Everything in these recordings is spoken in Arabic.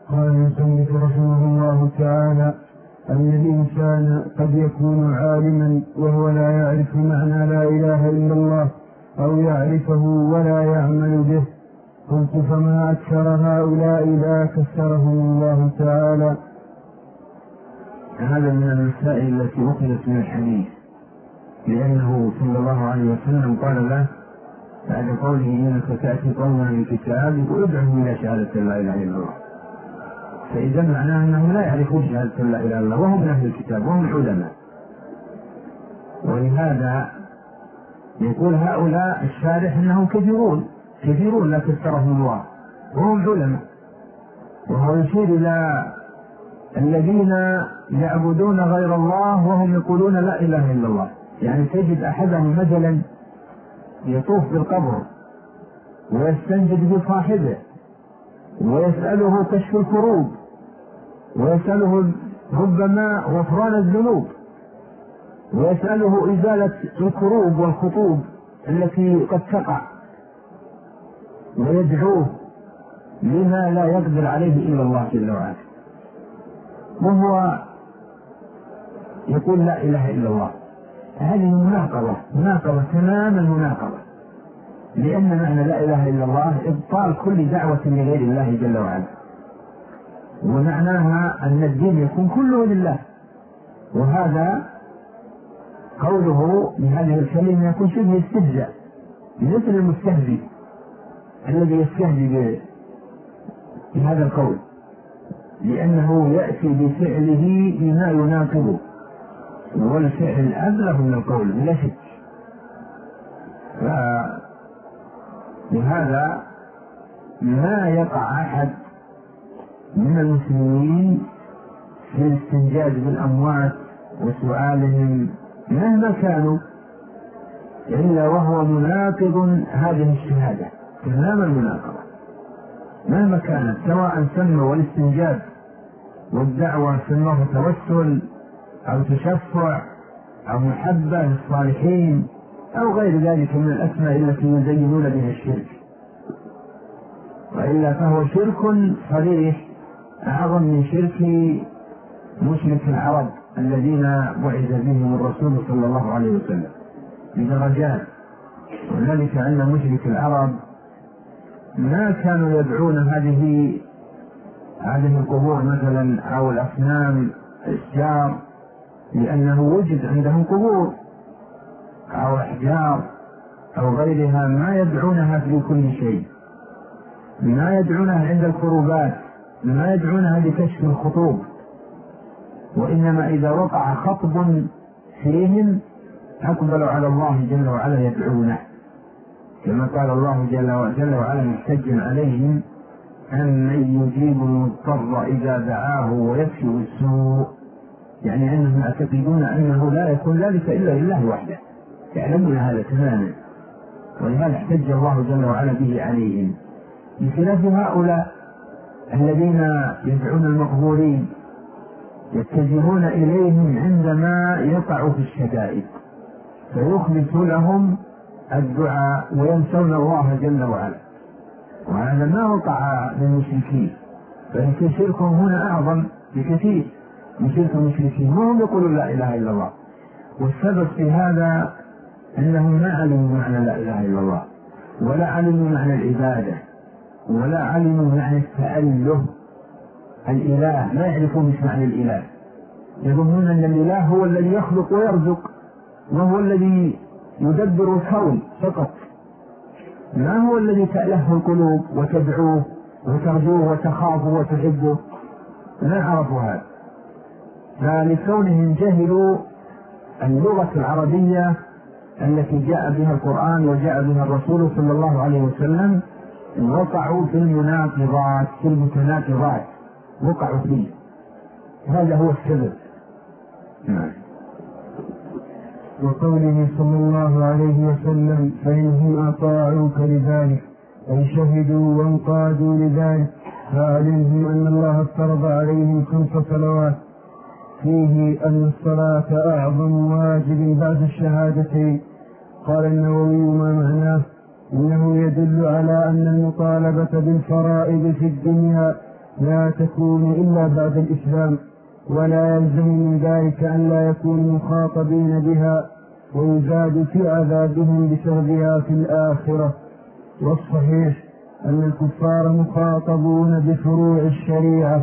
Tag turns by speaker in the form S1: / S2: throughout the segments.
S1: قال المصنف رحمه الله تعالى: أن الإنسان قد يكون عالما وهو لا يعرف معنى لا إله إلا الله، أو يعرفه ولا يعمل به. قلت: فما أكثر هؤلاء لا كسرهم الله تعالى.
S2: هذا من المسائل التي أخذت من الحديث، لأنه صلى الله عليه وسلم قال له بعد قوله: إنك تأتي قوما بالكتاب وادعهم إلى شهادة لا إله إلا الله. فإذا معناه أنهم لا يعرفون شهادة لا إله إلا الله، وهم من أهل الكتاب وهم العلماء. ولهذا يقول هؤلاء الشارح أنهم كثيرون لا كثرهم الله وهم علماء. وهو يشير إلى الذين يعبدون غير الله وهم يقولون لا إله إلا الله. يعني تجد أحدهم مثلا يطوف بالقبر ويستنجد بصاحبه ويسأله كشف الكروب ويسأله ربما غفران الذنوب ويسأله إزالة الكروب والخطوب التي قد تقع، ويدعوه لما لا يقدر عليه إلا الله جل وعلا، وهو يقول لا إله إلا الله. هذه مناقضة تمام المناقضة، لأن معنى لا إله إلا الله إبطال كل دعوة لغير الله جل وعلا، ومعناها أن الدين يكون كله لله. وهذا قوله بهذه الكلمة يكون شبه استهزاء، مثل المستهزئ الذي يستهزئ بهذا القول، لأنه يأتي بفعله بما يناقضه، والفعل أبلغ من القول بلا شك. لهذا ما يقع أحد من المسلمين في الاستنجاد بالأموات وسؤالهم مهما كانوا إلا وهو مناقض هذه الشهادة تمام المناقضة مهما كانت، سواء سموا والاستنجاد والدعوة سموه توسل أو تشفع أو محبة للصالحين أو غير ذلك من الأسماء التي يزينون بها الشرك، وإلا فهو شرك صريح أعظم من شرك مشرك العرب الذين بعث بهم الرسول صلى الله عليه وسلم بدرجات. وذلك أن مشرك العرب ما كانوا يدعون هذه القبور مثلا أو الأصنام الأشجار، لأنه وجد عندهم قبور أو أحجار أو غيرها ما يدعونها في كل شيء، ما يدعونها عند الكروبات، ما يدعونها لكشف الخطوب، وإنما إذا وقع خطب فيهم أقبلوا على الله جل وعلا يدعونه، كما قال الله جل وعلا محتجا عليهم: أمن يجيب المضطر إذا دعاه ويكشف السوء. يعني أنهم يعتقدون أنه لا يكون ذلك إلا لله وحده، يعلمون هذا تماما، ولهذا احتج الله جل وعلا به عليهم، بخلاف هؤلاء الذين يدعون المقبورين يتجهون إليهم عندما يقع في الشدائد فيخلص لهم الدعاء وينسون الله جل وعلا، وهذا ما وقع من المشركين، فإن شركهم هنا أعظم بكثير من شرك المشركين، وهم يقولون لا إله إلا الله. والسبب في هذا أنهم ما علموا معنى لا إله إلا الله، ولا علموا معنى العبادة، ولا علموا معنى التأله. الإله ما يعرفون مش معنى الإله، يظنون أن الإله هو الذي يخلق ويرزق، وهو الذي يدبر الكون فقط، ما هو الذي تأله القلوب وتدعوه وترجوه وتخافه وتحبه، ما عرفوا هذا. فلكونهم جهلوا اللغة العربية التي جاء بها القرآن وجاء بها الرسول صلى الله عليه وسلم وقعوا في المناقضات، في المتناقضات وقعوا فيه، هذا هو السبب.
S1: وقوله صلى الله عليه وسلم: فإنهم أطاعوك لذلك أي شهدوا وانقادوا لذلك، فعلمهم أن الله افترض عليهم 5 صلوات، فيه أن الصلاة أعظم واجب بعد الشهادتين. قال النووي: ما معناه؟ إنه يدل على أن المطالبة بالفرائض في الدنيا لا تكون إلا بعد الإسلام، ولا يلزم من ذلك أن لا يكونوا مخاطبين بها ويزاد في عذابهم بسببها في الآخرة. والصحيح أن الكفار مخاطبون بفروع الشريعة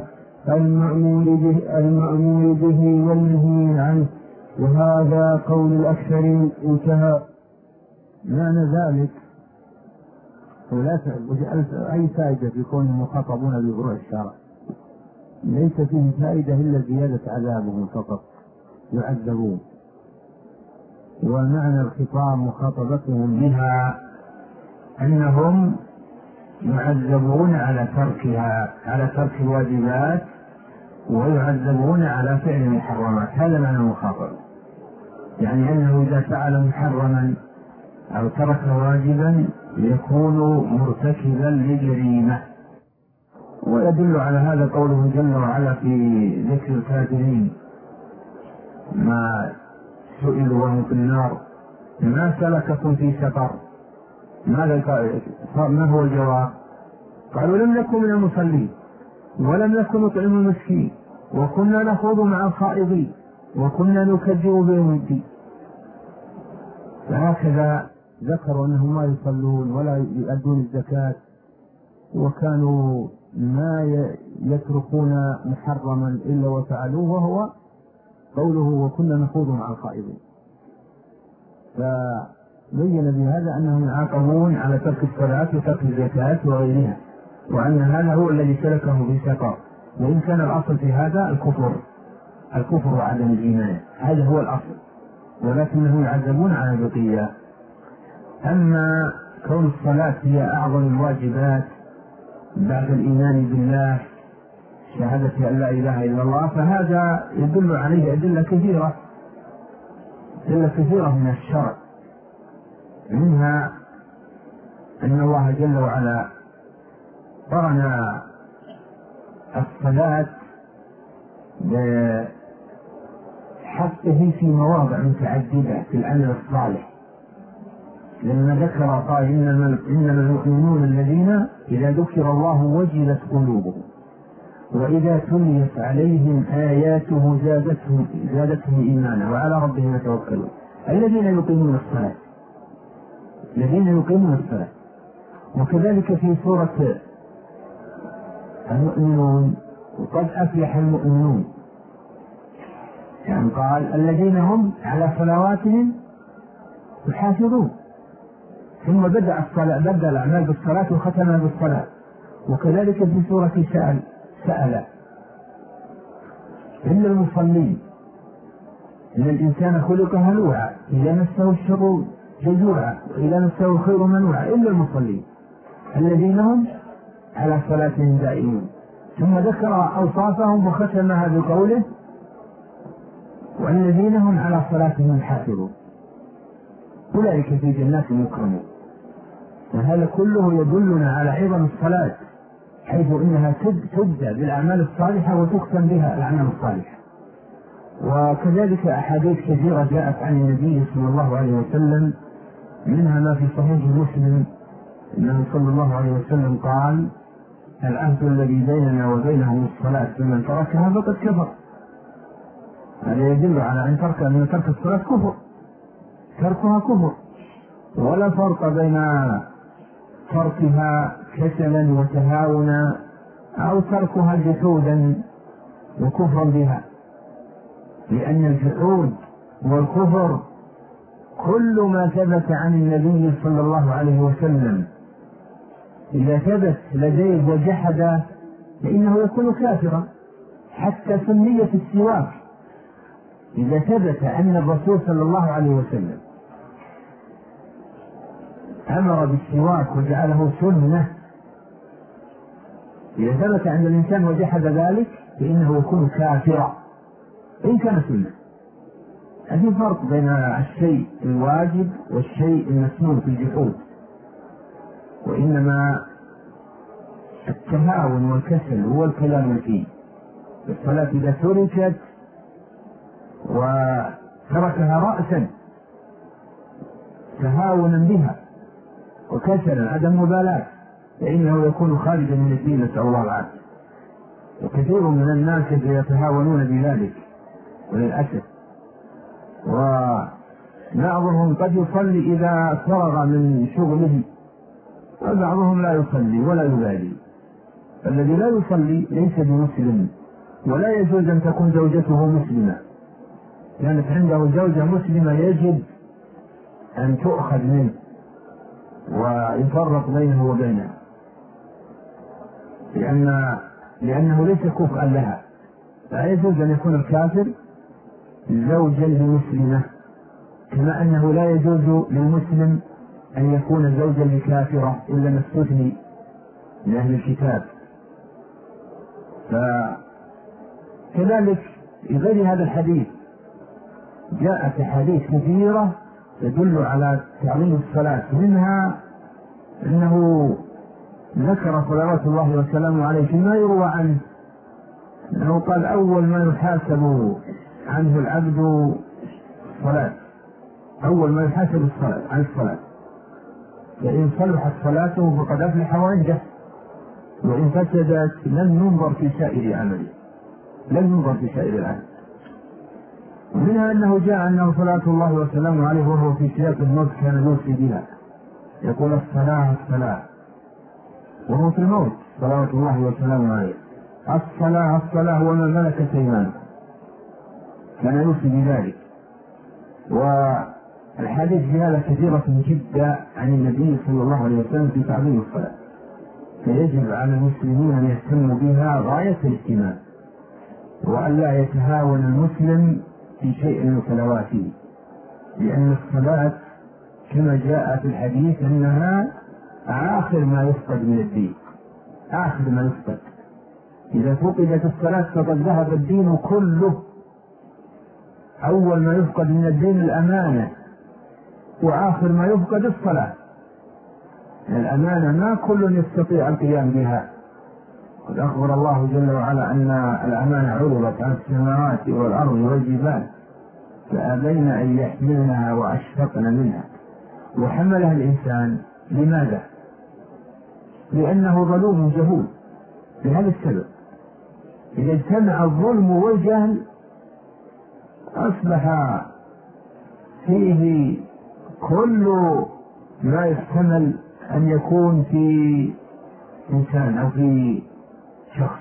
S1: المأمور به والنهي عنه، وهذا قول الأكثرين. انتهى.
S2: معنى ذلك ولا أي فائدة في كونهم مخاطبون بفروع الشرع، ليس فيه فائدة إلا زيادة عذابهم فقط، يعذبون. ومعنى الخطاب مخاطبتهم بها أنهم يعذبون على تركها، على ترك الواجبات، ويعذبون على فعل المحرمات. هذا معنى المخاطبة، يعني أنه إذا فعل محرما أو ترك واجبا يكون مرتكبا لجريمة. ويدل على هذا قوله جل وعلا في ذكر الكافرين ما سئلوا وهم في النار ما سلككم في سقر، ما هو الجواب؟ قالوا لم نكن من المصلين ولم نكن نطعم المسكين وكنا نخوض مع الخائضين وكنا نكذب بيوم الدين. فهكذا ذكروا أنهم ما يصلون ولا يؤدون الزكاة، وكانوا ما يتركون محرما إلا وفعلوه، وهو قوله وكنا نخوض مع الخائضين. فبين بهذا أنهم يعاقبون على ترك الصلاة وترك الزكاة وغيرها، وأن هذا هو الذي سلكه في سقر. وإن كان الأصل في هذا الكفر وعدم الإيمان، هذا هو الأصل، ولكنهم يعذبون على البقية. أما كون الصلاة هي أعظم الواجبات بعد الإيمان بالله، شهادة أن لا إله إلا الله، فهذا يدل عليه أدلة كثيرة من الشرع، منها أن الله جل وعلا قرن الصلاة بحقه في مواضع متعددة في العمل الصالح، لما ذكر قال إنما المؤمنون الذين إذا ذكر الله وجلت قلوبهم وإذا تليت عليهم آياته زادتهم إيمانا وعلى ربهم يتوكلون. الذين يقيمون الصلاة. وكذلك في سورة المؤمنون وقد أفلح المؤمنون، يعني قال الذين هم على صلواتهم يحافظون، ثم بدأ الأعمال بالصلاة وختمها بالصلاة. وكذلك في سورة سأل إلا المصلين إن الإنسان خلق هلوعا إذا مسه الشر جزوعا وإذا مسه الخير منوعا إلا المصلين الذين هم على صلاتهم دائمون. ثم ذكر أوصافهم وختمها بقوله والذين هم على صلاتهم حافظون أولئك في جنات مكرمون. وهذا كله يدلنا على عظم الصلاة، حيث إنها تبدأ بالأعمال الصالحة وتختم بها الأعمال الصالحة. وكذلك أحاديث كثيرة جاءت عن النبي صلى الله عليه وسلم، منها ما في صحيح مسلم أنه صلى الله عليه وسلم قال العهد الذي بيننا وبينهم الصلاة فمن تركها فقد كفر. هذا يدل على أن ترك الصلاة كفر، تركها كفر، ولا فرق بين تركها كسلا وتهاونا أو تركها جحودا وكفرا بها، لأن الجحود والكفر كل ما ثبت عن النبي صلى الله عليه وسلم إذا ثبت لديه وجحد فإنه يكون كافرا. حتى سنية السواك إذا ثبت أن الرسول صلى الله عليه وسلم أمر بالسواك وجعله سنة، إذا ثبت أن الإنسان وجحد ذلك فإنه يكون كافرا إن كان سنة. هذا فرق بين الشيء الواجب والشيء المسنون في الجحود، وإنما التهاون والكسل هو الكلام فيه. الصلاة إذا تركت وتركها رأسا تهاونا بها وكسلا عدم مبالاة فإنه يكون خارجا من الدين، نسأل الله العافية. كثير من الناس يتهاونون بذلك وللأسف، وبعضهم قد يصلي إذا فرغ من شغله، وبعضهم لا يصلي ولا يبالي. الذي لا يصلي ليس بمسلم، ولا يجوز أن تكون زوجته مسلمة. كانت عنده زوجة مسلمة يجب أن تؤخذ منه ويفرق بينه وبينها، لأنه ليس كفءا لها. لا يجوز أن يكون الكافر زوجا لمسلمة، كما أنه لا يجوز للمسلم أن يكون زوجا لكافرة إلا ما استثني لأهل الكتاب. فكذلك في غير هذا الحديث جاءت أحاديث كثيرة تدل على تعظيم الصلاة، منها أنه ذكر صلوات الله وسلامه عليه فيما يروى عنه أنه قال: أول ما يحاسب عنه العبد الصلاة، أول ما يحاسب عن الصلاة، فإن صلحت صلاته فقد أفلح وأنجح، وإن فسدت لم ينظر في سائر عمله، لم ينظر في سائر العمل. ومنها أنه جاء أنه صلاة الله وسلامه عليه وهو في سياق الموت كان يوصي بها، يقول: الصلاة الصلاة، وهو في الموت صلوات الله وسلامه عليه: الصلاة الصلاة وما ملكت أيمانكم، كان يوصي بذلك. والحديث في هذا كثيرة جدا عن النبي صلى الله عليه وسلم في تعظيم الصلاة، فيجب على المسلمين أن يهتموا بها غاية الاهتمام، وأن لا يتهاون المسلم في شيء من صلواته، لأن الصلاة كما جاء في الحديث أنها آخر ما يفقد من الدين، آخر ما يفقد. إذا فقدت الصلاة فقد ذهب الدين كله. أول ما يفقد من الدين الأمانة، وآخر ما يفقد الصلاة. الأمانة ما كل يستطيع القيام بها، قد أخبر الله جل وعلا أن الأمانة عرضت على السماوات والأرض والجبال فأبين أن يحملنها وأشفقن منها وحملها الإنسان. لماذا؟ لأنه ظلوم جهول. لهذا السبب إذا اجتمع الظلم والجهل أصبح فيه كل ما يحتمل أن يكون في إنسان أو في شخص.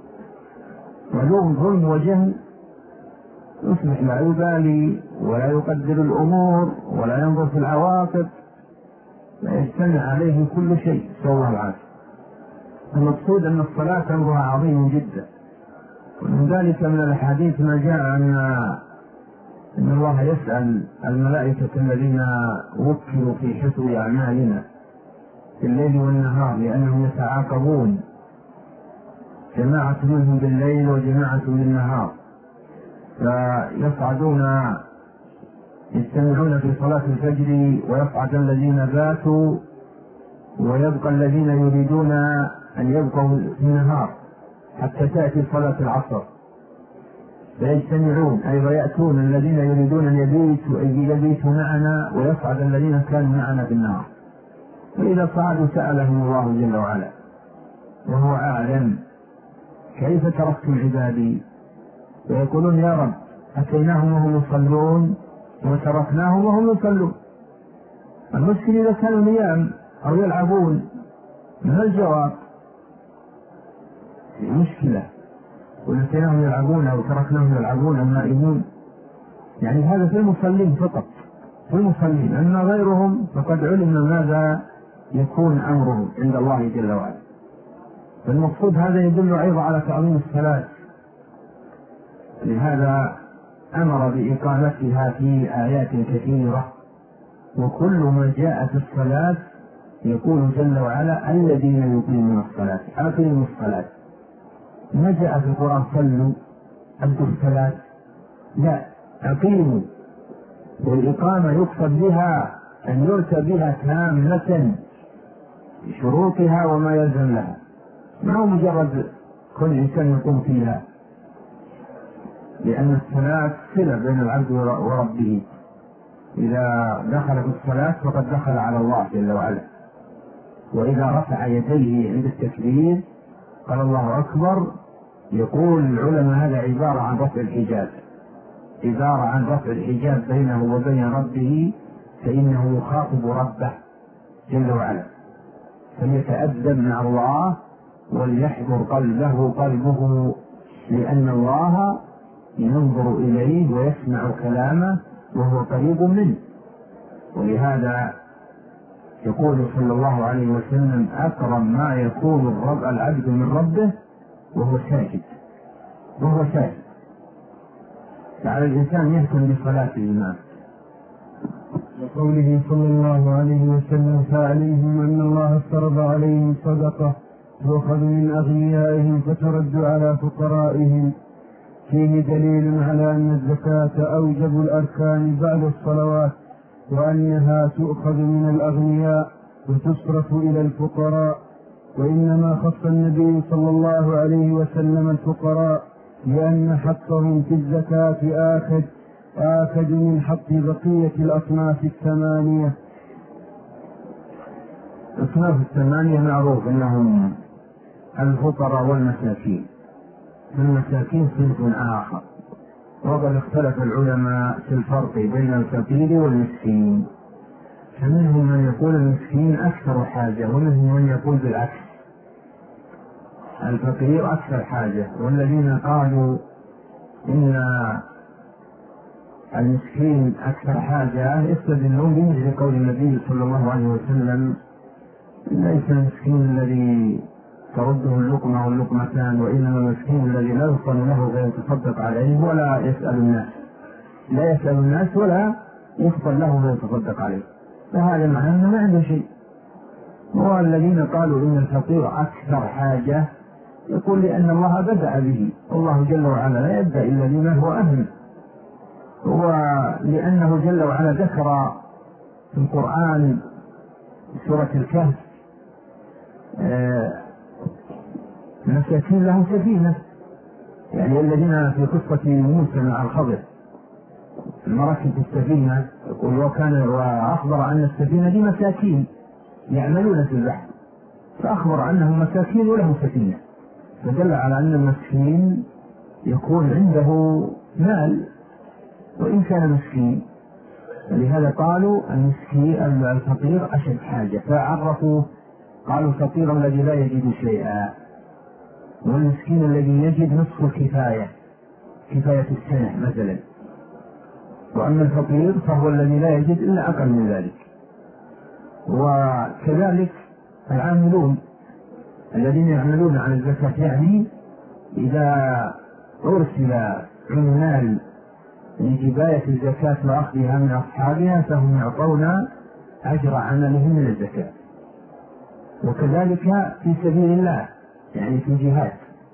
S2: ظلم وجهل يصبح لا يبالي ولا يقدر الأمور ولا ينظر في العواقب، لا يجتمع عليه كل شيء سوى العافية. المقصود أن الصلاة أمرها عظيم جدا، ومن ذلك من الأحاديث ما جاء أن الله يسأل الملائكة الذين وكلوا في حفظ أعمالنا في الليل والنهار، لأنهم يتعاقبون، جماعة منهم بالليل وجماعة بالنهار، فيصعدون يجتمعون في صلاة الفجر ويصعد الذين باتوا ويبقى الذين يريدون أن يبقوا في النهار حتى تأتي صلاة العصر، فيجتمعون أي ويأتون الذين يريدون أن يبيتوا معنا، ويصعد الذين كانوا معنا بالنهار. وإذا صعدوا سألهم الله جل وعلا وهو أعلم: كيف تركتم عبادي؟ ويقولون: يا رب أتيناهم وهم يصلون وتركناهم وهم يصلون. المشكلة إذا كانوا نيام أو يلعبون، ما الجواب؟ مشكلة. ولكنهم يلعبون أو تركناهم يلعبون أو نائمون، يعني هذا في المصلين فقط، في المصلين. أما غيرهم فقد علم ماذا يكون أمرهم عند الله جل وعلا. فالمقصود هذا يدل أيضا على تعظيم الصلاة، لهذا أمر بإقامتها في آيات كثيرة. وكل ما جاء في الصلاة يقول جل وعلا: الذين يقيمون الصلاة، أقيموا الصلاة. ما جاء في القرآن صلوا أدوا الصلاة، لا، أقيموا. والإقامة يقصد بها أن يؤتى بها تامة بشروطها وما يلزم لها، ما هو مجرد كل إنسان يقوم فيها، لأن الصلاة صلة بين العبد وربه. إذا دخل في الصلاة فقد دخل على الله جل وعلا. وإذا رفع يديه عند التكبير قال الله أكبر، يقول العلماء هذا عبارة عن رفع الحجاب، عبارة عن رفع الحجاب بينه وبين ربه، فإنه يخاطب ربه جل وعلا، فليتأدب مع الله وليحضر قلبه لأن الله ينظر إليه ويسمع كلامه وهو قريب منه. ولهذا يقول صلى الله عليه وسلم: أكرم ما يكون العبد من ربه وهو ساجد. فعلى الإنسان يهتم بصلاة الإمام.
S1: وقوله صلى الله عليه وسلم: فعليهم أن الله افترض عليهم صدقة تؤخذ من أغنيائهم فترد على فقرائهم، فيه دليل على أن الزكاة أوجب الأركان بعد الصلوات، وأنها تؤخذ من الأغنياء وتصرف إلى الفقراء، وإنما خص النبي صلى الله عليه وسلم الفقراء لأن حقهم في الزكاة آكد من حق بقية الأصناف الثمانية.
S2: الأصناف الثمانية معروف أنهم الفقراء والمساكين، المساكين صنف آخر، وقد اختلف العلماء في الفرق بين الفقير والمسكين، فمنهم من يقول المسكين أكثر حاجة، ومنهم من يقول بالعكس الفقير أكثر حاجة. والذين قالوا إن المسكين أكثر حاجة يستدلون بمثل قول النبي صلى الله عليه وسلم: ليس المسكين الذي ترده اللقمة واللقمتان، وإنما المسكين الذي لا يفطن له فيتصدق عليه ولا يسأل الناس ولا يفطن له فيتصدق عليه، فهذا معناه أنه ما عنده شيء. والذين قالوا إن الفقير أكثر حاجة يقول لأن الله بدأ به، والله جل وعلا لا يبدأ إلا بما هو أهم، ولأنه جل وعلا ذكر في القرآن سورة الكهف مساكين لهم سفينة، يعني الذين في قصة موسى مع الخضر المراكب السفينة، يقول وأخبر أن السفينة دي مساكين يعملون في البحر، فأخبر أنهم مساكين ولهم سفينة، فدل على أن المسكين يكون عنده مال وإن كان مسكين. لهذا قالوا المسكين الفقير أشد حاجة، فعرفوا قالوا الفقير الذي لا يجد شيئا، والمسكين الذي يجد نصف الكفاية، كفاية السنة مثلا، وأما الفقير فهو الذي لا يجد إلا أقل من ذلك. وكذلك العاملون الذين يعملون عن الزكاة، يعني إذا أرسل عمال لجباية الزكاة وأخذها من أصحابها فهم يعطون أجر عملهم من الزكاة. وكذلك في سبيل الله، يعني في جهاد،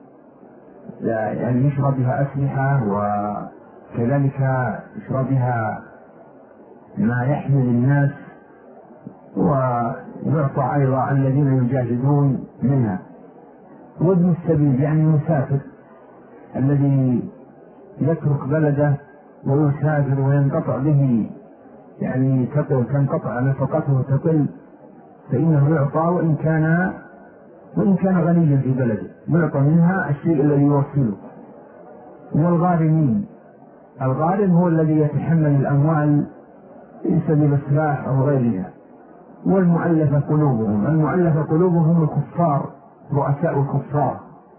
S2: يعني يشرى بها أسلحة، وكذلك يشرى بها ما يحمل الناس، ويعطى أيضا الذين يجاهدون منها. وابن السبيل يعني المسافر الذي يترك بلده ويسافر وينقطع به، يعني تنقطع نفقته تقل، فإنه يعطى وإن كان غنيا في بلده، يعطى منها الشيء الذي يوصله. والغارمين، الغارم هو الذي يتحمل الأموال في سبيل السلاح أو غيرها. والمؤلفة قلوبهم الكفار، رؤساء الكفار،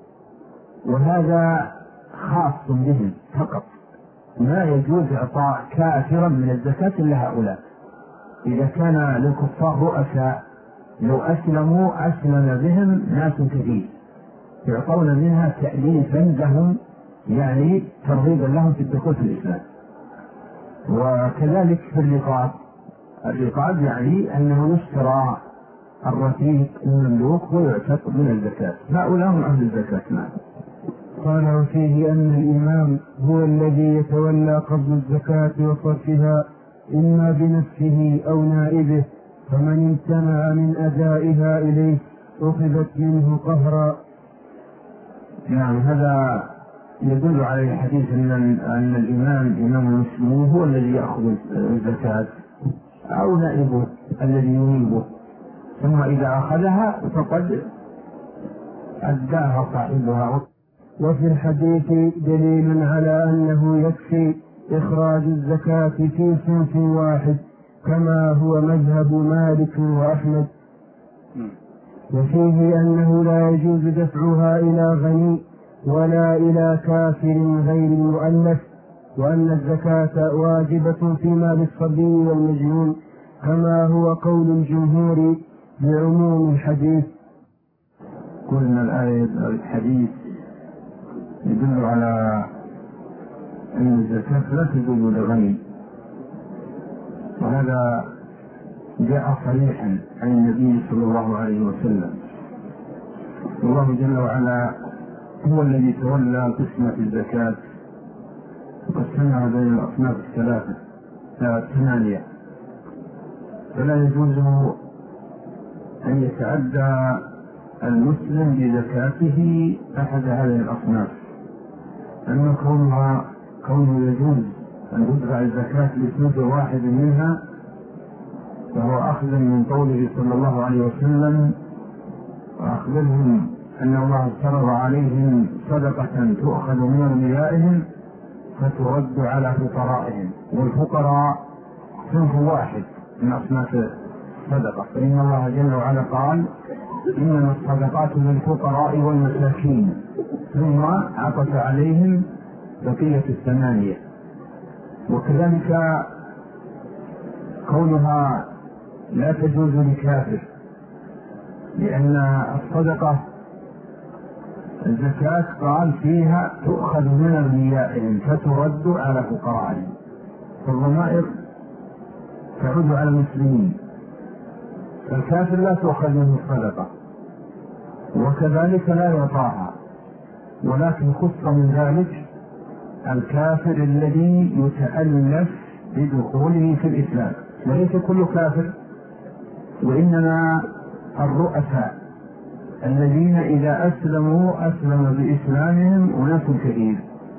S2: وهذا خاص بهم فقط، ما يجوز إعطاء كافرا من الزكاة إلا هؤلاء. إذا كان للكفار رؤساء لو أسلموا أسلم بهم ناس كثير، يعطون منها تأليفا لهم، يعني ترغيبا لهم في الدخول في الإسلام. وكذلك في الرقاب يعني أنه يشترى الرقيق المملوك ويعتق من الزكاة، هؤلاء هم أهل الزكاة. نعم.
S1: قال: وفيه أن الإمام هو الذي يتولى قبض الزكاة وصرفها إما بنفسه أو نائبه، فمن امتنع من أدائها إليه أخذت منه قهرا.
S2: نعم، هذا يدل على الحديث أن الإمام إمام المسلمين هو الذي يأخذ الزكاة أو نائبه الذي ينيبه، ثم إذا أخذها فقد أداها صاحبها.
S1: وفي الحديث دليل على أنه يكفي إخراج الزكاة في صنف واحد كما هو مذهب مالك وأحمد. وفيه أنه لا يجوز دفعها إلى غني ولا إلى كافر غير المؤلف، وأن الزكاة واجبة في مال الصبي والمجنون كما هو قول الجمهور بعموم الحديث.
S2: قلنا الآية الحديث يدل على أن الزكاة لا تجوز لغني، وهذا جاء صريحا عن النبي صلى الله عليه وسلم. الله جل وعلا هو الذي تولى قسمة الزكاة وقسمها بين الأصناف الثمانية، فلا يجوز أن يتعدى المسلم بزكاته أحد هذه الأصناف. أما كونه يجوز أن تدفع الزكاة لصنف واحد منها فهو أخذ من قوله صلى الله عليه وسلم: وأخبرهم أن الله افترض عليهم صدقة تؤخذ من أغنيائهم فترد على فقرائهم. والفقراء صنف واحد من أصناف الصدقة، فإن الله جل وعلا قال: إنما الصدقات للفقراء والمساكين، ثم عطف عليهم بقية الثمانية. وكذلك كونها لا تجوز لكافر، لأن الصدقة الزكاة قال فيها تؤخذ من أغنيائهم فترد على فقرائهم، فالضمائر تعود على المسلمين، فالكافر لا تؤخذ منه الصدقة وكذلك لا يعطاها، ولكن خص من ذلك الكافر الذي يتألف بدخوله في الإسلام، وليس كل كافر، وإنما الرؤساء الذين إذا أسلموا بإسلامهم أناس كثير،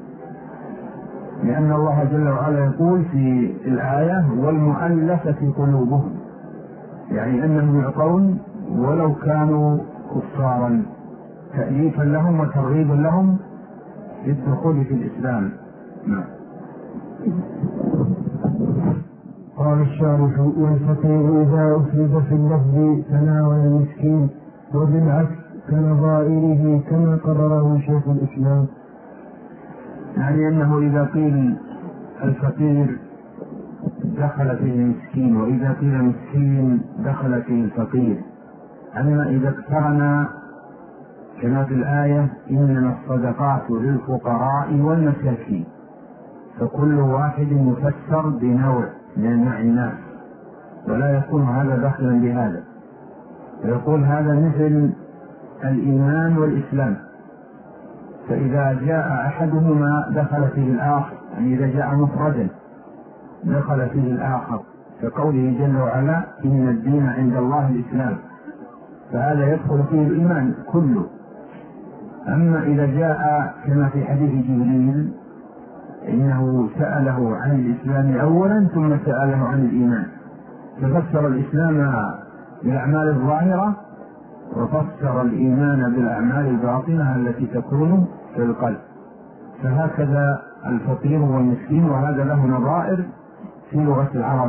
S2: لأن الله جل وعلا يقول في الآية: والمؤلفة قلوبهم، يعني أنهم يعطون ولو كانوا كفارا، تأليفا لهم وترغيبا لهم للدخول في الإسلام.
S1: قال الشارح: والفقير إذا أفرد في اللفظ تناول المسكين، وبالعكس كنظائره كما قرره شيخ الإسلام.
S2: يعني أنه إذا قيل الفقير دخل فيه المسكين، وإذا قيل مسكين دخل فيه الفقير. أما إذا اقترن كما في الآية: إنما الصدقات للفقراء والمساكين، فكل واحد يفسر بنوع من أنواع الناس، ولا يكون هذا داخلا بهذا. يقول هذا مثل الإيمان والإسلام، فإذا جاء أحدهما دخل فيه الآخر، يعني إذا جاء مفردا دخل فيه الآخر، كقوله جل وعلا: إن الدين عند الله الإسلام، فهذا يدخل فيه الإيمان كله. أما إذا جاء كما في حديث جبريل إنه سأله عن الإسلام أولا ثم سأله عن الإيمان، ففسر الإسلام بالأعمال الظاهرة وفسر الإيمان بالأعمال الباطنة التي تكون في القلب. فهكذا الفقير والمسكين، وهذا له نظائر في لغة العرب.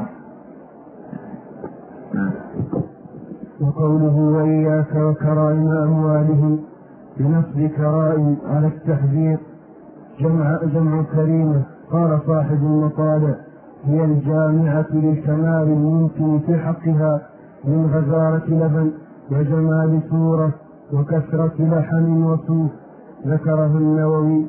S1: وقوله: وإياك وكرائم أموالهم، بنصب كرائم على التحذير، جمع كريمة. قال صاحب المطالع: هي الجامعة للكمال الممكن في حقها من غزارة لبن وجمال صورة وكثرة لحم وصوف. ذكره النووي.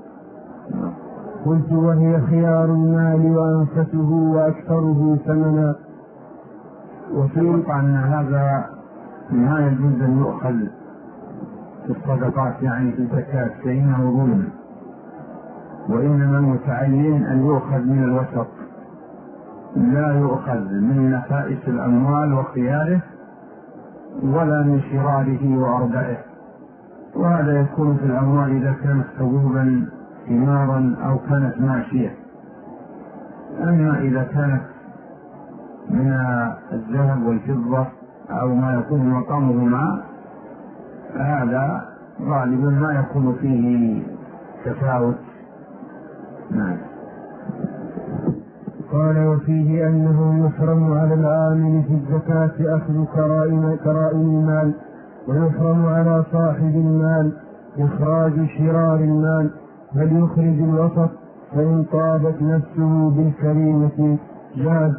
S1: قلت: وهي خيار المال وأنفسه وأكثره ثمنا.
S2: وفي أن هذا ما يجوز أن يؤخذ في الصدقات، يعني في الزكاة، فإنه ظلم، وإنما المتعين أن يؤخذ من الوسط، لا يؤخذ من نفائس الأموال وخياره ولا من شراره وأردائه. وهذا يكون في الأموال إذا كانت حبوبا ثمارا أو كانت ماشية. أما إذا كانت من الذهب والفضة أو ما يكون مقامهما، هذا غالبا ما يكون فيه تفاوت. نعم.
S1: قال وفيه أنه يحرم على العامل في الزكاة أخذ كرائم المال، ويحرم على صاحب المال إخراج شرار المال، بل يخرج الوسط، فإن طابت نفسه بالكريمة جاز.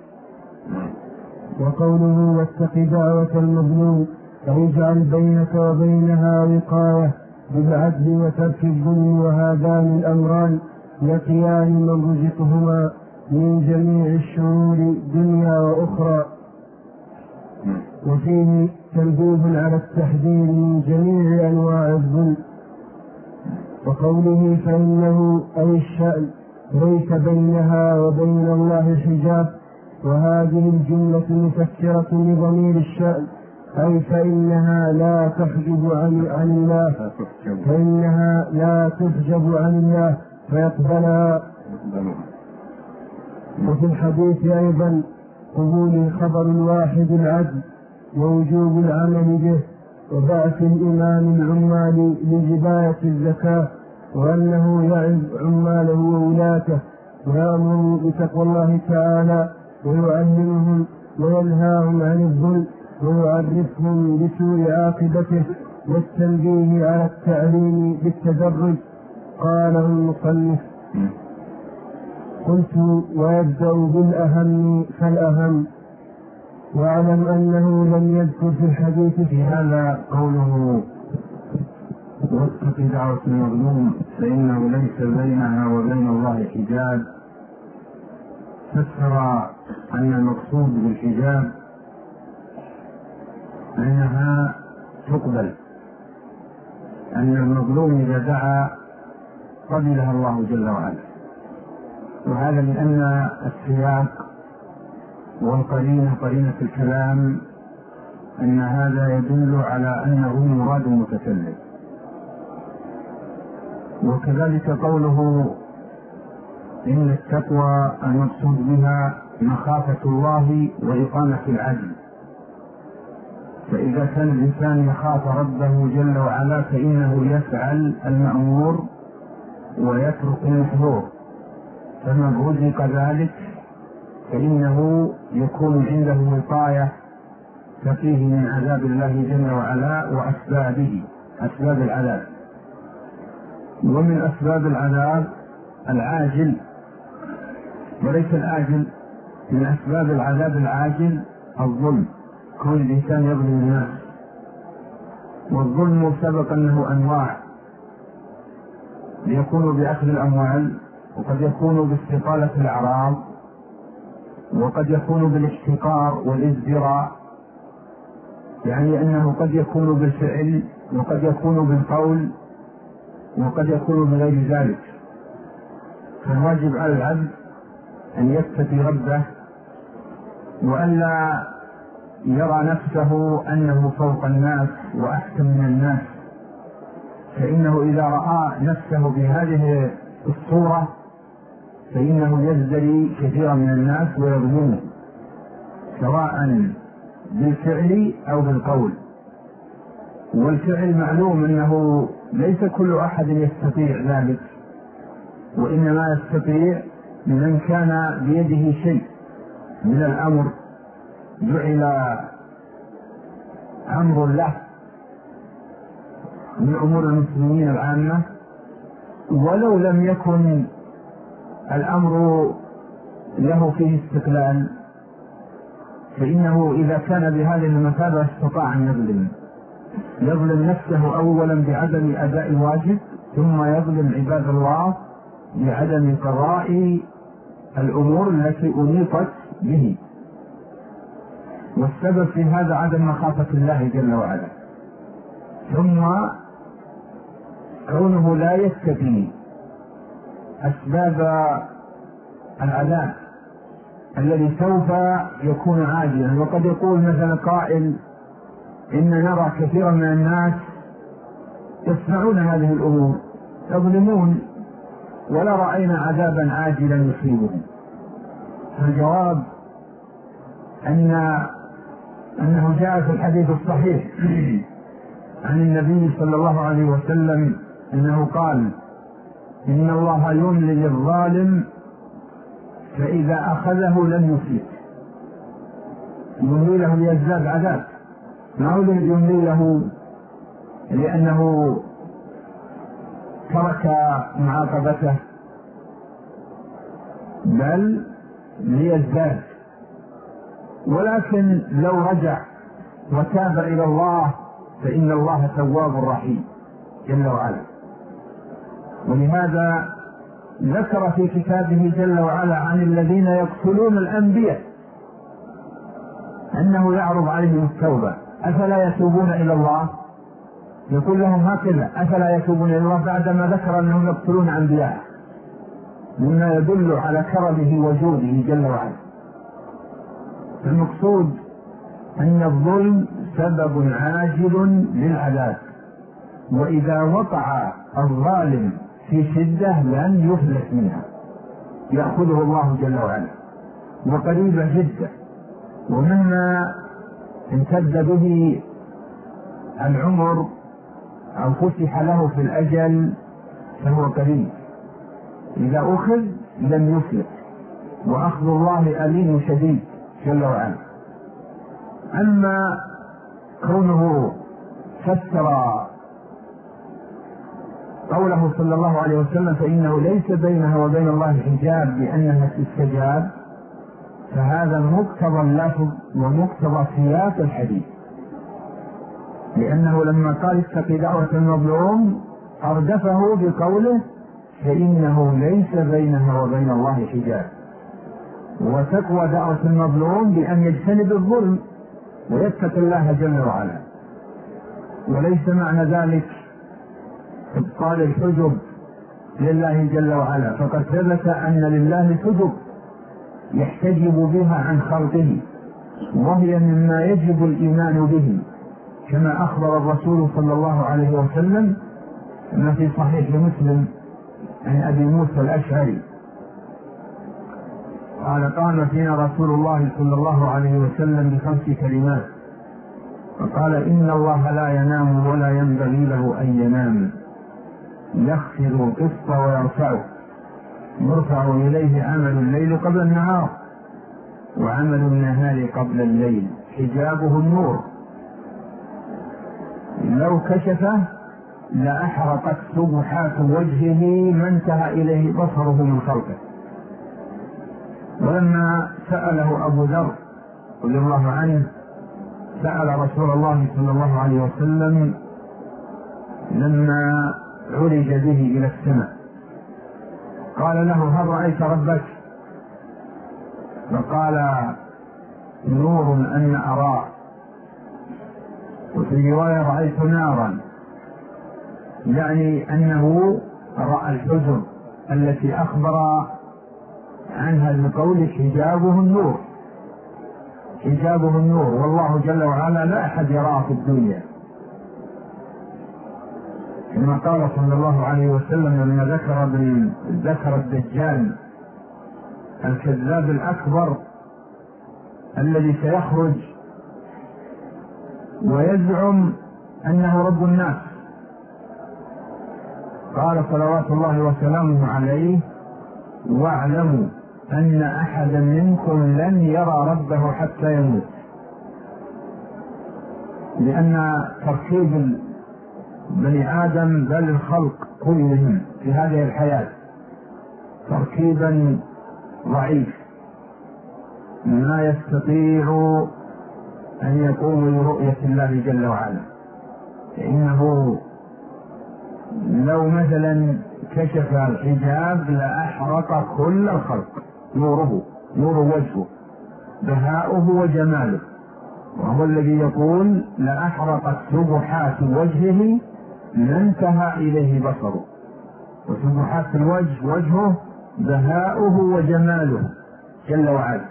S1: وقوله واتق دعوة المظلوم فاجعل بينك وبينها وقاية بالعدل وترك الظلم، وهذان الأمران يقيان من رزقهما من جميع الشرور دنيا وأخرى. وفيه تنبيه على التحذير من جميع أنواع الظلم. وقوله فإنه أي الشأن ليس بينها وبين الله حجاب، وهذه الجملة مفسرة لضمير الشأن، أي فإنها لا تحجب عن الله، فإنها لا تحجب عن الله فيقبلها. وفي الحديث أيضا قبول خبر الواحد العدل، ووجوب العمل به، وبعث الإمام العمال لجباية الزكاة، وأنه يعظ عماله وولاته، ويأمر بتقوى الله تعالى، ويعلمهم وينهاهم عن الظلم، ويعرفهم بسوء عاقبته، والتنبيه على التعليم بالتدرج. قاله المصنف. قلت ويبدأ بالأهم فالأهم، واعلم أنه لم يذكر في الحديث في هذا قوله واتق دعوة المظلوم فإنه ليس بينها وبين الله حجاب، فسر أن المقصود بالحجاب أنها تقبل، أن المظلوم إذا دعا قبلها الله جل وعلا. وهذا لأن السياق والقرينة قرينة الكلام أن هذا يدل على أنه مراد المتكلم. وكذلك قوله إن التقوى المقصود بها مخافة الله وإقامة العدل، فإذا كان الإنسان يخاف ربه جل وعلا فإنه يفعل المأمور ويترك المحظور، فمن رزق ذلك فإنه يكون عنده وقاية تقيه من عذاب الله جل وعلا وأسبابه، أسباب العذاب. ومن أسباب العذاب العاجل وليس الآجل. من أسباب العذاب العاجل الظلم، كون الإنسان يظلم الناس. والظلم سبق أنه أنواع، يكون بأخذ الأموال، وقد يكون باستطالة الأعراض، وقد يكون بالاحتقار والازدراء، يعني أنه قد يكون بالفعل وقد يكون بالقول وقد يكون بغير ذلك. فالواجب على العبد أن يتقي ربه وألا يرى نفسه أنه فوق الناس وأحسن من الناس، فإنه إذا رأى نفسه بهذه الصورة فإنه يزدري كثيرا من الناس ويظلمه، سواء بالفعل أو بالقول. والفعل معلوم أنه ليس كل أحد يستطيع ذلك، وإنما يستطيع من كان بيده شيء من الأمر جعل أمر له من أمور المسلمين العامة، ولو لم يكن الأمر له فيه استقلال، فإنه إذا كان بهذه المثابة استطاع أن يظلم نفسه أولا بعدم أداء الواجب، ثم يظلم عباد الله بعدم قضاء الأمور التي أنيطت به. والسبب في هذا عدم مخافة الله جل وعلا، ثم كونه لا يتقي أسباب العذاب الذي سوف يكون عاجلا. وقد يقول مثلا قائل إن نرى كثيرا من الناس يصنعون هذه الأمور، يظلمون، ولا رأينا عذابا عاجلا يصيبهم. فالجواب أنه جاء في الحديث الصحيح
S2: عن النبي صلى الله عليه وسلم أنه قال: إن الله يملي للظالم فإذا أخذه لم يفلت. يملي له ليزداد عذاب، ما هو يملي له لأنه ترك معاقبته، بل ليزداد. ولكن لو رجع وتاب إلى الله فإن الله تواب رحيم جل وعلا. ولهذا ذكر في كتابه جل وعلا عن الذين يقتلون الأنبياء أنه يعرض عليهم التوبة، أفلا يتوبون إلى الله؟ يقول لهم هكذا: أفلا يتوبون إلى الله، بعدما ذكر أنهم يقتلون أنبياء، مما يدل على كرمه وجوده جل وعلا. المقصود أن الظلم سبب عاجل للعذاب، وإذا وقع الظالم في شدة لن يفلت منها، يأخذه الله جل وعلا، وقريبة جدا. ومما امتد به العمر أو فتح له في الأجل فهو قريب، إذا أخذ لم يفلت، وأخذ الله أليم شديد جل وعلا. أما كونه فسر قوله صلى الله عليه وسلم فإنه ليس بينها وبين الله حجاب بأنها تستجاب، فهذا مقتضى اللفظ ومقتضى سياق الحديث، لأنه لما قال اتق دعوة المظلوم أردفه بقوله فإنه ليس بينها وبين الله حجاب. وتقوى دعوة المظلوم بأن يجتنب الظلم ويتق الله جل وعلا، وليس معنى ذلك إبطال الحجب لله جل وعلا، فقد ثبت أن لله حجب يحتجب بها عن خلقه، وهي مما يجب الإيمان به، كما أخبر الرسول صلى الله عليه وسلم ما في صحيح مسلم عن أبي موسى الأشعري قال: قام فينا رسول الله صلى الله عليه وسلم ب5 كلمات، فقال: إن الله لا ينام ولا ينبغي له أن ينام، يخفض القسط ويرفعه، يرفع إليه عمل الليل قبل النهار وعمل النهار قبل الليل، حجابه النور، لو كشفه لأحرقت سبحات وجهه ما انتهى إليه بصره من خلقه. ولما سأله أبو ذر رضي الله عنه سأل رسول الله صلى الله عليه وسلم لما عرج به إلى السماء، قال له: هل رأيت ربك؟ فقال: نور أن أراه. وفي رواية: رأيت نارا، يعني أنه رأى الحجر التي أخبر عنها بقول حجابه النور، حجابه النور، والله جل وعلا لا أحد يراه في الدنيا، كما قال صلى الله عليه وسلم لما ذكر الدجال الكذاب الأكبر الذي سيخرج ويزعم أنه رب الناس، قال صلوات الله وسلامه عليه: واعلموا أن أحدا منكم لن يرى ربه حتى يموت، لأن تركيب بني آدم بل الخلق كلهم في هذه الحياة تركيبا ضعيف، ما يستطيع أن يقوم لرؤية الله جل وعلا، فإنه لو مثلا كشف الحجاب لأحرق كل الخلق، نوره، نور وجهه، بهاؤه وجماله، وهو الذي يقول: لأحرقت سبحات وجهه ما انتهى إليه بصره. وسبحات الوجه وجهه، بهاؤه وجماله جل وعلا.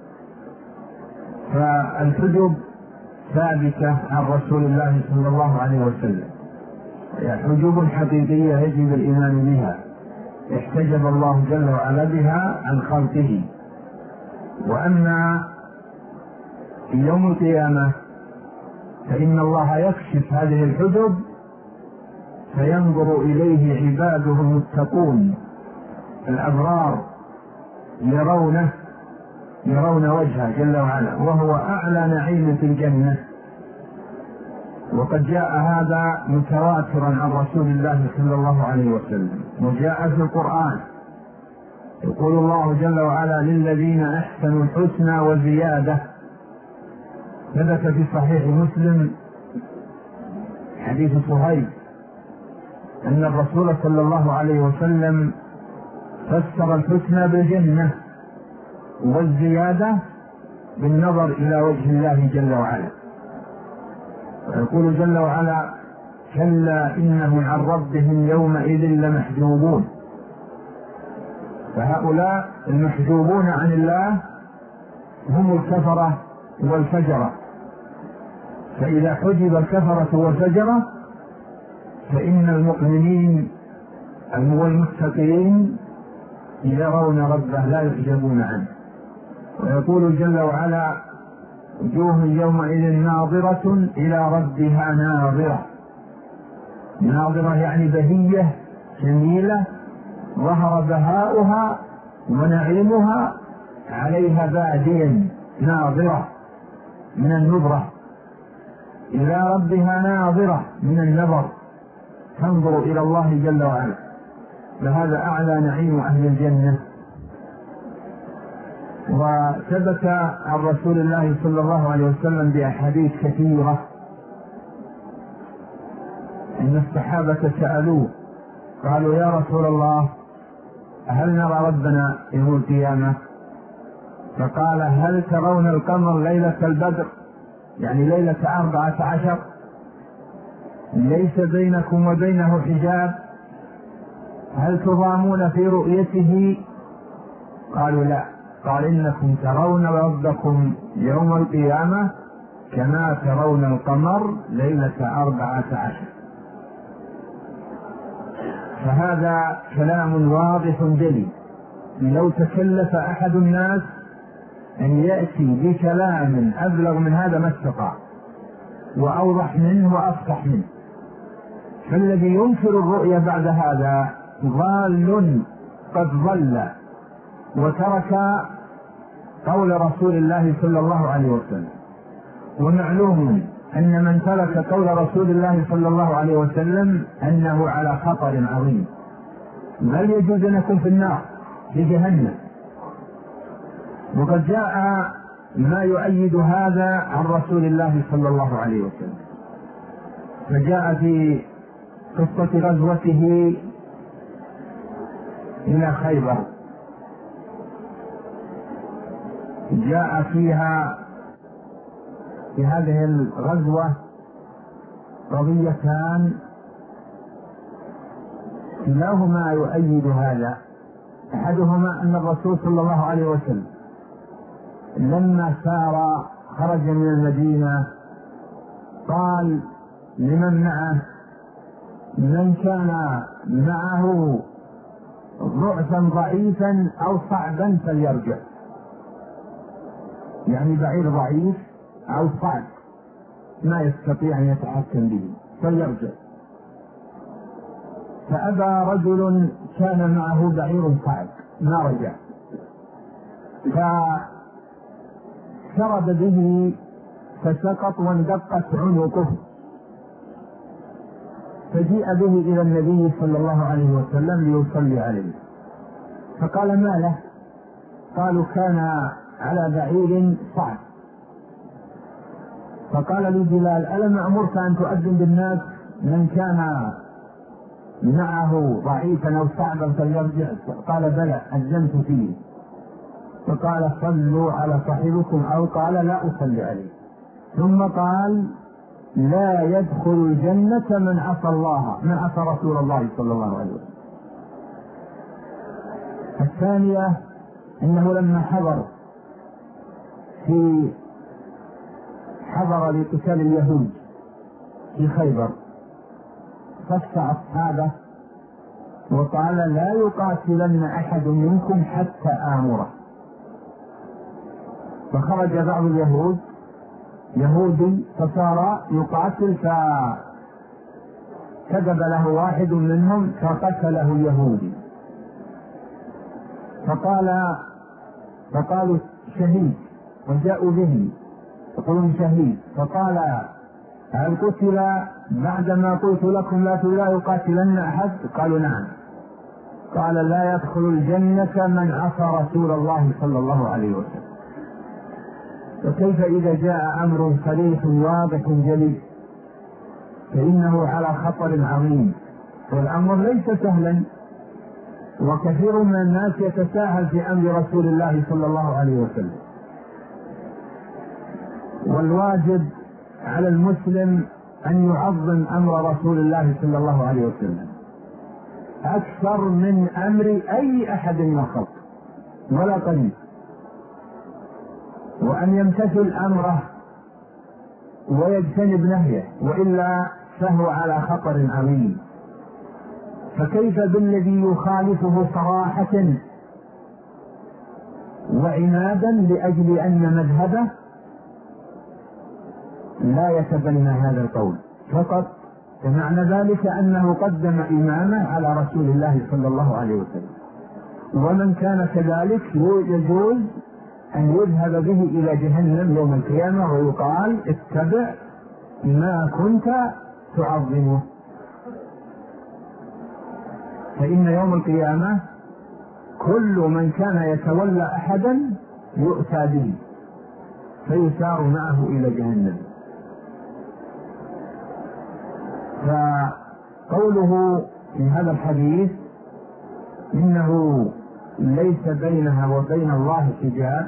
S2: فالحجب ثابتة عن رسول الله صلى الله عليه وسلم، هي حجوب حقيقية يجب الإيمان بها، احتجب الله جل وعلا بها عن خلقه. وأما في يوم القيامة فإن الله يكشف هذه الحجب فينظر إليه عباده المتقون الأبرار، يرون وجهه جل وعلا، وهو أعلى نعيم في الجنة. وقد جاء هذا متواترا عن رسول الله صلى الله عليه وسلم، وجاء في القرآن. يقول الله جل وعلا: للذين أحسنوا الحسنى وزيادة. ثبت في صحيح مسلم حديث صهيب أن الرسول صلى الله عليه وسلم فسر الحسنى بالجنة والزيادة بالنظر إلى وجه الله جل وعلا. ويقول جل وعلا: كلا إنهم عن ربهم يومئذ لمحجوبون. فهؤلاء المحجوبون عن الله هم الكفرة والفجرة، فإذا حجب الكفرة والفجرة فإن المؤمنين والمتقين يرون ربه لا يحجبون عنه. ويقول جل وعلا: وجوه يومئذ ناظرة إلى ربها ناظرة. ناظرة يعني بهية جميلة ظهر بهاؤها ونعيمها عليها باديا، ناظرة من النظرة، إلى ربها ناظرة من النظر، تنظر إلى الله جل وعلا. فهذا أعلى نعيم أهل الجنة. وثبت عن رسول الله صلى الله عليه وسلم بأحاديث كثيرة أن الصحابة سألوه قالوا: يا رسول الله، هل نرى ربنا يوم القيامة؟ فقال: هل ترون القمر ليلة البدر، يعني ليلة 14 ليس بينكم وبينه حجاب؟ هل تضامون في رؤيته؟ قالوا: لا. قال: إنكم ترون ربكم يوم القيامة كما ترون القمر ليلة 14. فهذا كلام واضح جلي. لو تكلف أحد الناس أن يأتي بكلام أبلغ من هذا ما استطاع، وأوضح منه وأفصح منه. فالذي ينكر الرؤيا بعد هذا ضال قد ضل وترك قول رسول الله صلى الله عليه وسلم. ومعلوم أن من ترك قول رسول الله صلى الله عليه وسلم أنه على خطر عظيم، بل يجوز أن يكون في النار في جهنم. وقد جاء ما يؤيد هذا عن رسول الله صلى الله عليه وسلم. فجاء في قصة غزوته إلى خيبر، جاء فيها في هذه الغزوة قضيتان كلاهما يؤيد هذا. أحدهما أن الرسول صلى الله عليه وسلم لما سار خرج من المدينة قال لمن معه: من كان معه ضعفا ضعيفا أو صعبا فليرجع، يعني بعير ضعيف أو صعب ما يستطيع أن يتحكم به فليرجع. فأبى رجل كان معه بعير صعب ما رجع، فشرد به فسقط واندقت عنقه، فجيء به إلى النبي صلى الله عليه وسلم ليصلي عليه. فقال: ما له؟ قالوا: كان على بعير صعب. فقال لي بلال: ألم أمرك أن تؤذن بالناس من كان معه ضعيفا أو صعبا فليرجع؟ قال: بلى، أذنت فيه. فقال: صلوا على صاحبكم، أو قال: لا أصلي عليه. ثم قال: لا يدخل الجنة من عصى رسول الله صلى الله عليه وسلم. الثانية أنه لما حضر لقتال اليهود في خيبر صف أصحابه وقال: لا يقاتلن أحد منكم حتى آمره. فخرج بعض اليهود يهودي فصار يقاتل، فكذب له واحد منهم فقتله اليهودي، فقالوا شهيد، وجاءوا به يقولون شهيد، فقال هل قتل بعدما قلت لكم لا يقاتلن أحد؟ قالوا نعم. قال لا يدخل الجنة من عصى رسول الله صلى الله عليه وسلم. وكيف إذا جاء أمر صريح واضح جلي فإنه على خطر عظيم، والأمر ليس سهلا، وكثير من الناس يتساهل في أمر رسول الله صلى الله عليه وسلم. والواجب على المسلم أن يعظم أمر رسول الله صلى الله عليه وسلم أكثر من أمر أي أحد من الخلق ولا قليل، وأن يمتثل أمره ويجتنب نهيه، وإلا فهو على خطر عظيم. فكيف بالذي يخالفه صراحة وعنادا لأجل أن مذهبه لا يتبنى هذا القول فقط، ومعنى ذلك أنه قدم إمامه على رسول الله صلى الله عليه وسلم. ومن كان كذلك يجوز أن يذهب به إلى جهنم يوم القيامة ويقال اتبع ما كنت تعظمه. فإن يوم القيامة كل من كان يتولى أحدا يؤتى به فيسار معه إلى جهنم. فقوله في هذا الحديث إنه ليس بينها وبين الله حجاب،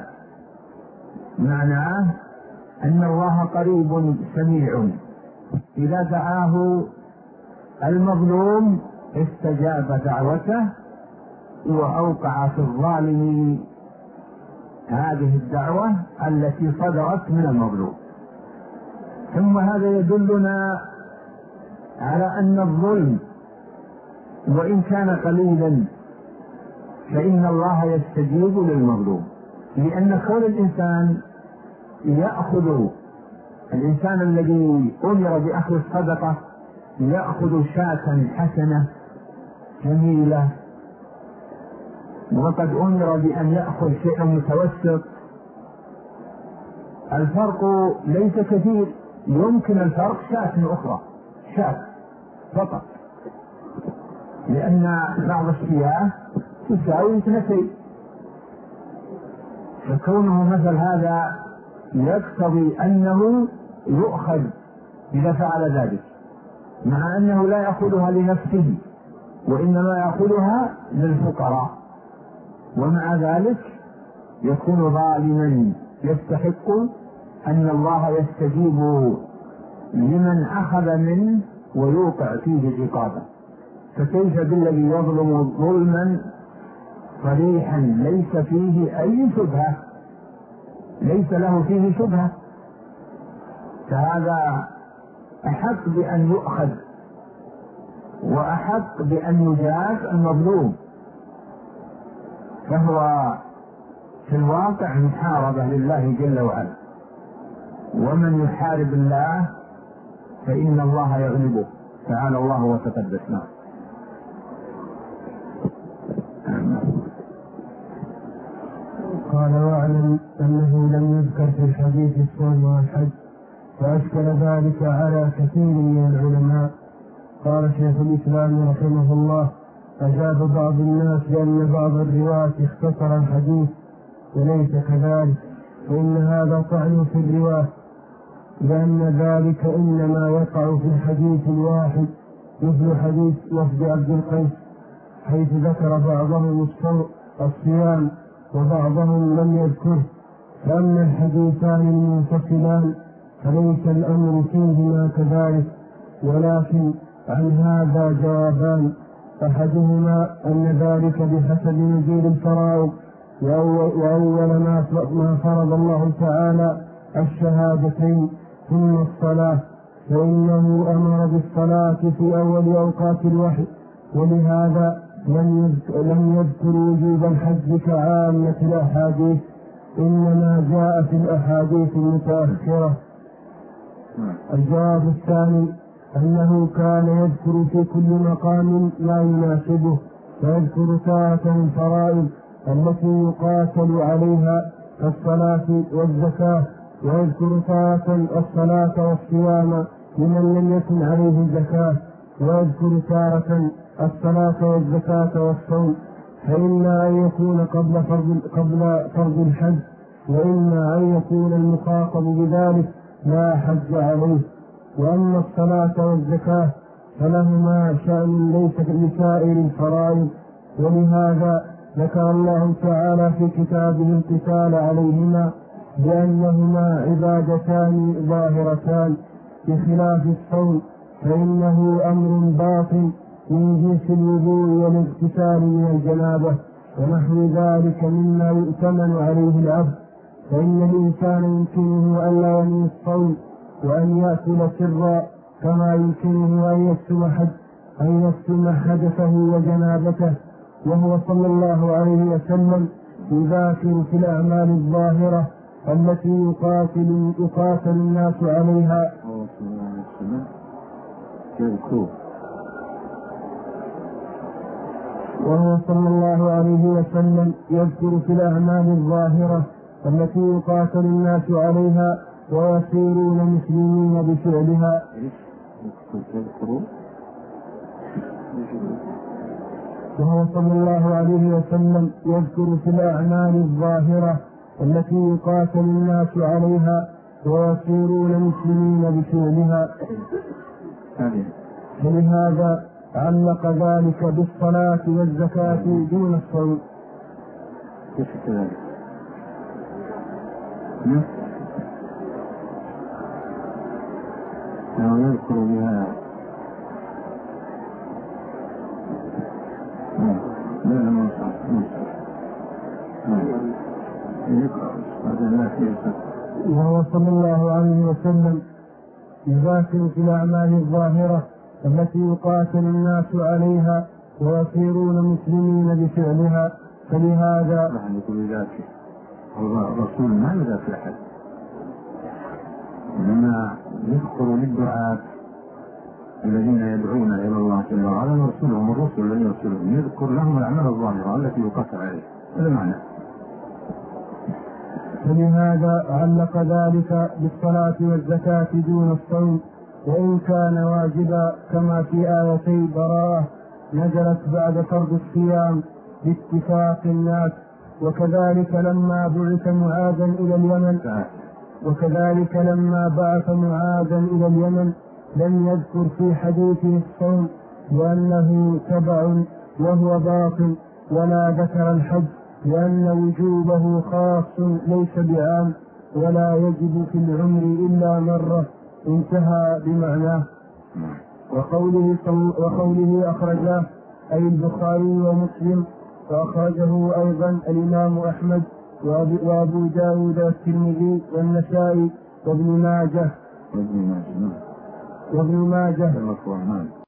S2: معناه أن الله قريب سميع، إذا دعاه المظلوم استجاب دعوته وأوقع في الظالم هذه الدعوة التي صدرت من المظلوم. ثم هذا يدلنا على أن الظلم وإن كان قليلا فإن الله يستجيب للمظلوم، لأن كون الإنسان يأخذ، الإنسان الذي أمر بأخذ الصدقة يأخذ شاة حسنة جميلة، وقد أمر بأن يأخذ شيئا متوسط، الفرق ليس كثير، يمكن الفرق شاة أخرى، شاة فقط، لأن بعض الشياه تساوي 2. فكونه مثل هذا يقتضي أنه يؤخذ إذا فعل ذلك، مع أنه لا يأخذها لنفسه وإنما يأخذها للفقراء، ومع ذلك يكون ظالما يستحق أن الله يستجيب لمن أخذ منه ويوقع فيه عقابه. فكيف بالذي يظلم ظلما صريحا ليس فيه أي شبهة، ليس له فيه شبهة، فهذا أحق بأن يؤخذ وأحق بأن يجاز المظلوم، فهو في الواقع محاربة لله جل وعلا، ومن يحارب الله فإن الله يغلبه، تعالى الله وتقدسنا.
S1: قال واعلم أنه لم يذكر في الحديث الصوم والحج، فأشكل ذلك على كثير من العلماء. قال شيخ الإسلام رحمه الله: أجاب بعض الناس بأن بعض الرواة اختصر الحديث، وليس كذلك، وإن هذا طعن في الرواة، لأن ذلك إنما يقع في الحديث الواحد، مثل حديث وفد عبد القيس، حيث ذكر بعضهم الصيام وبعضهم لم يذكره. فأما الحديثان المنفصلان فليس الأمر فيهما كذلك، ولكن عن هذا جوابان: أحدهما أن ذلك بحسب نزول الفرائض، وأول ما فرض الله تعالى الشهادتين ثم الصلاة، فإنه أمر بالصلاة في أول أوقات الوحي، ولهذا لم يذكر وجوب الحج كعامة الأحاديث، إنما جاء في الأحاديث المتأخرة الجواب الثاني أنه كان يذكر في كل مقام ما يناسبه، فيذكر تارة الفرائض التي يقاتل عليها كالصلاة والزكاة، ويذكر تارة الصلاة والصيام لمن لم يكن عليه الزكاة، ويذكر تارة الصلاة والزكاة والصوم، فإما أن يكون قبل فرض الحج، وإما أن يكون المخاطب بذلك لا حج عليه. وأما الصلاة والزكاة فلهما شأن ليس لسائر الفرائض، ولهذا ذكر الله تعالى في كتابه القتال عليهما بأنهما عبادتان ظاهرتان، بخلاف الصوم فإنه أمر باطن من جنس الوضوء والاغتسال من الجنابة ونحو ذلك مما يؤتمن عليه العبد، فإن الإنسان يمكنه أن لا ينوي الصوم وأن يأكل سرا، كما يمكنه أن يكتم حدثه وجنابته، وهو صلى الله عليه وسلم يذاكر في الأعمال الظاهرة التي يقاتل الناس عليها. وهو صلى الله عليه وسلم يذكر في الأعمال الظاهرة التي يقاتل الناس عليها ويصيرون مسلمين بفعلها. وهو صلى الله عليه وسلم يذكر في الأعمال الظاهرة التي يقاتل الناس عليها ويصيرون مسلمين بفعلها، فلهذا علق ذلك بالصلاة والزكاة دون الصوم.
S2: يذكر بها
S1: وهو صلى الله عليه وسلم يذاكر في الأعمال الظاهرة التي يقاتل الناس عليها ويصيرون مسلمين بفعلها، فلهذا
S2: الرسول ما يذاكر أحد، إنما يذكر للدعاة الذين يدعون إلى الله جل وعلا ورسولهم الرسل الذين يرسلهم، يذكر لهم الأعمال الظاهرة التي يقاتل عليها، هذا معنى.
S1: فلهذا علق ذلك بالصلاة والزكاة دون الصوم، وإن كان واجبا كما في آيتي براءة نزلت بعد فرض الصيام باتفاق الناس. وكذلك لما بعث معاذا إلى اليمن لم يذكر في حديثه الصوم لأنه تبع وهو باطل، ولا ذكر الحج لأن وجوبه خاص ليس بعام، ولا يجب في العمر إلا مرة، انتهى بمعناه. وقوله أخرجاه أي البخاري ومسلم، وأخرجه أيضا الإمام أحمد وأبو داود والترمذي والنسائي وابن ماجه